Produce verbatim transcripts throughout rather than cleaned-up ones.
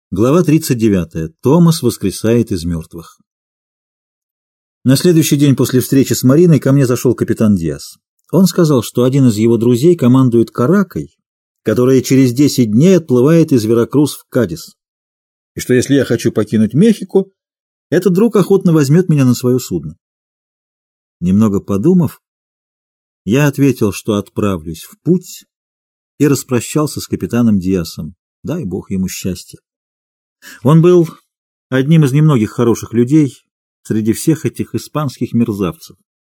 Глава тридцать девятая. Томас воскресает из мертвых. На следующий день после встречи с Мариной ко мне зашел капитан Диас. Он сказал, что один из его друзей командует каракой, которая через десять дней отплывает из Веракрус в Кадис, и что если я хочу покинуть Мехико, этот друг охотно возьмет меня на свое судно. Немного подумав, я ответил, что отправлюсь в путь, и распрощался с капитаном Диасом. Дай Бог ему счастья. Он был одним из немногих хороших людей среди всех этих испанских мерзавцев.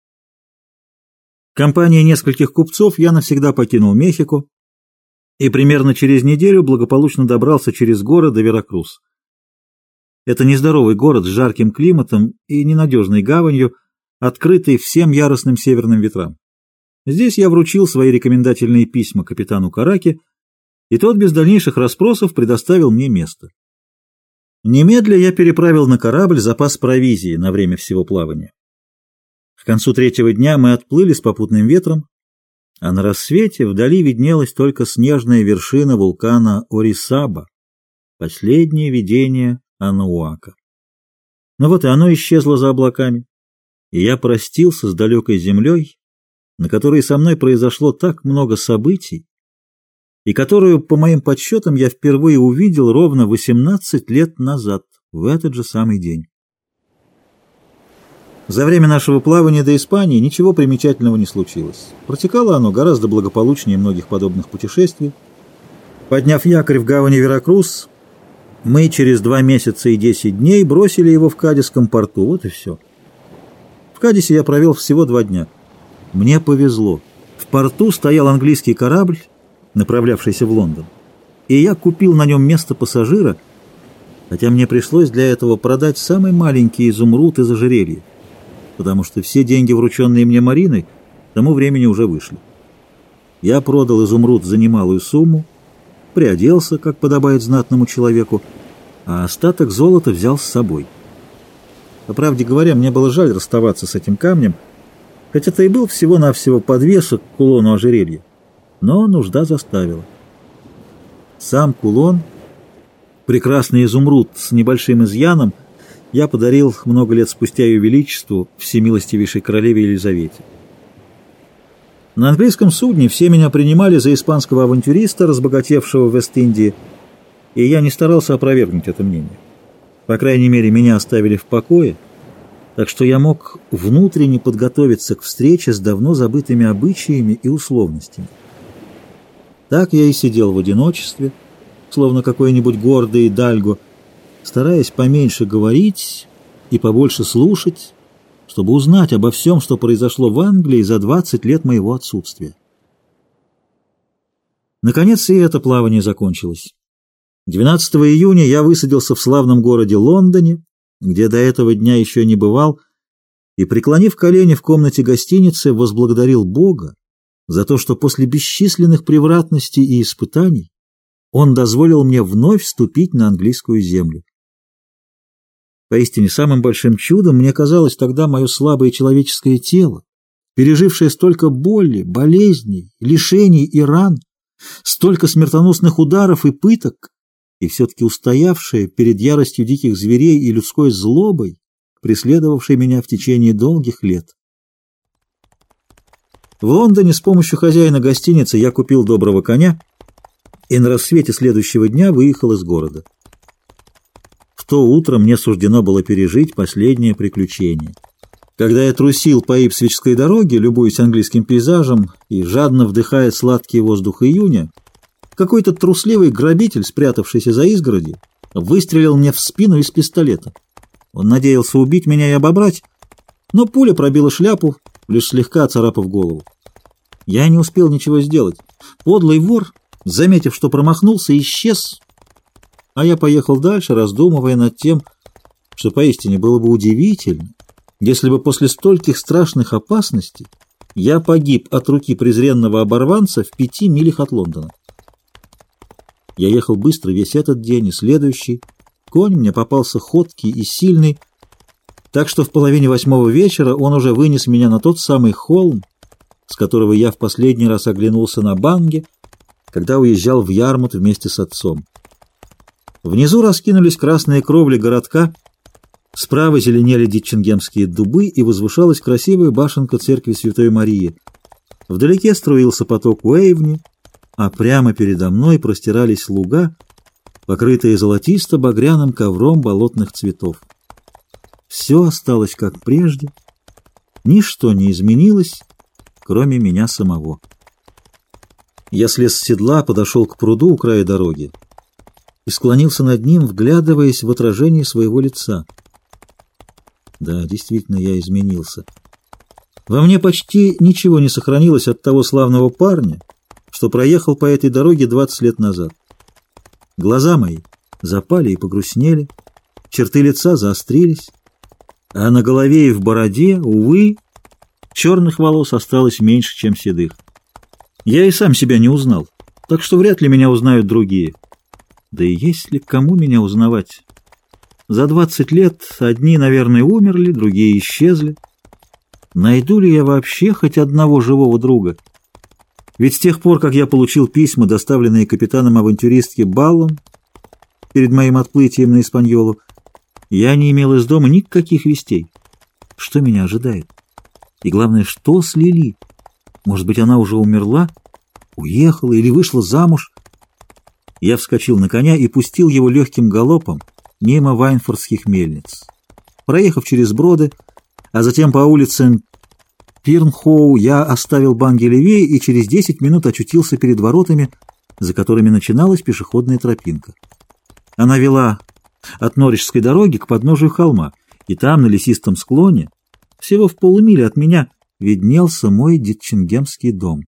В компании нескольких купцов я навсегда покинул Мехико и примерно через неделю благополучно добрался через горы до Веракрус. Это нездоровый город с жарким климатом и ненадежной гаванью, открытый всем яростным северным ветрам. Здесь я вручил свои рекомендательные письма капитану Караки, и тот без дальнейших расспросов предоставил мне место. Немедля я переправил на корабль запас провизии на время всего плавания. К концу третьего дня мы отплыли с попутным ветром, а на рассвете вдали виднелась только снежная вершина вулкана Орисаба, последнее видение Анауака. Но вот и оно исчезло за облаками, и я простился с далекой землей, на которой со мной произошло так много событий, и которую, по моим подсчетам, я впервые увидел ровно восемнадцать лет назад, в этот же самый день. За время нашего плавания до Испании ничего примечательного не случилось. Протекало оно гораздо благополучнее многих подобных путешествий. Подняв якорь в гавани Веракрус, мы через два месяца и десять дней бросили его в Кадисском порту. Вот и все. В Кадисе я провел всего два дня. Мне повезло. В порту стоял английский корабль, направлявшийся в Лондон, и я купил на нем место пассажира, хотя мне пришлось для этого продать самый маленький изумруд из ожерелья, потому что все деньги, врученные мне Мариной, к тому времени уже вышли. Я продал изумруд за немалую сумму, приоделся, как подобает знатному человеку, а остаток золота взял с собой. По правде говоря, мне было жаль расставаться с этим камнем, хотя это и был всего-навсего подвесок к кулону ожерелья. Но нужда заставила. Сам кулон, прекрасный изумруд с небольшим изъяном, я подарил много лет спустя Ее Величеству, всемилостивейшей королеве Елизавете. На английском судне все меня принимали за испанского авантюриста, разбогатевшего в Вест-Индии, и я не старался опровергнуть это мнение. По крайней мере, меня оставили в покое, так что я мог внутренне подготовиться к встрече с давно забытыми обычаями и условностями. Так я и сидел в одиночестве, словно какой-нибудь гордый дальго, стараясь поменьше говорить и побольше слушать, чтобы узнать обо всем, что произошло в Англии за двадцать лет моего отсутствия. Наконец и это плавание закончилось. двенадцатого июня я высадился в славном городе Лондоне, где до этого дня еще не бывал, и, преклонив колени в комнате гостиницы, возблагодарил Бога за то, что после бесчисленных превратностей и испытаний он дозволил мне вновь вступить на английскую землю. Поистине, самым большим чудом мне казалось тогда мое слабое человеческое тело, пережившее столько боли, болезней, лишений и ран, столько смертоносных ударов и пыток, и все-таки устоявшее перед яростью диких зверей и людской злобой, преследовавшей меня в течение долгих лет. В Лондоне с помощью хозяина гостиницы я купил доброго коня и на рассвете следующего дня выехал из города. В то утро мне суждено было пережить последнее приключение. Когда я трусил по Ипсвичской дороге, любуясь английским пейзажем и жадно вдыхая сладкий воздух июня, какой-то трусливый грабитель, спрятавшийся за изгородью, выстрелил мне в спину из пистолета. Он надеялся убить меня и обобрать, но пуля пробила шляпу, лишь слегка оцарапав голову. Я не успел ничего сделать. Подлый вор, заметив, что промахнулся, исчез, а я поехал дальше, раздумывая над тем, что поистине было бы удивительно, если бы после стольких страшных опасностей я погиб от руки презренного оборванца в пяти милях от Лондона. Я ехал быстро весь этот день и следующий. Конь мне попался ходкий и сильный, так что в половине восьмого вечера он уже вынес меня на тот самый холм, с которого я в последний раз оглянулся на Банге, когда уезжал в Ярмут вместе с отцом. Внизу раскинулись красные кровли городка, справа зеленели дитчингемские дубы и возвышалась красивая башенка церкви Святой Марии. Вдалеке струился поток Уэйвни, а прямо передо мной простирались луга, покрытые золотисто-багряным ковром болотных цветов. Все осталось как прежде, ничто не изменилось, кроме меня самого. Я слез с седла, подошел к пруду у края дороги и склонился над ним, вглядываясь в отражение своего лица. Да, действительно, я изменился. Во мне почти ничего не сохранилось от того славного парня, что проехал по этой дороге двадцать лет назад. Глаза мои запали и погрустнели, черты лица заострились, а на голове и в бороде, увы, черных волос осталось меньше, чем седых. Я и сам себя не узнал, так что вряд ли меня узнают другие. Да и есть ли кому меня узнавать? За двадцать лет одни, наверное, умерли, другие исчезли. Найду ли я вообще хоть одного живого друга? Ведь с тех пор, как я получил письма, доставленные капитаном авантюристки Баллом перед моим отплытием на Испаньолу, я не имел из дома никаких вестей. Что меня ожидает? И главное, что с Лили? Может быть, она уже умерла, уехала или вышла замуж? Я вскочил на коня и пустил его легким галопом мимо вайнфордских мельниц. Проехав через броды, а затем по улицам Пирнхоу, я оставил банги левее и через десять минут очутился перед воротами, за которыми начиналась пешеходная тропинка. Она вела от Норриджской дороги к подножию холма, и там, на лесистом склоне, всего в полумиле от меня, виднелся мой дитчингемский дом.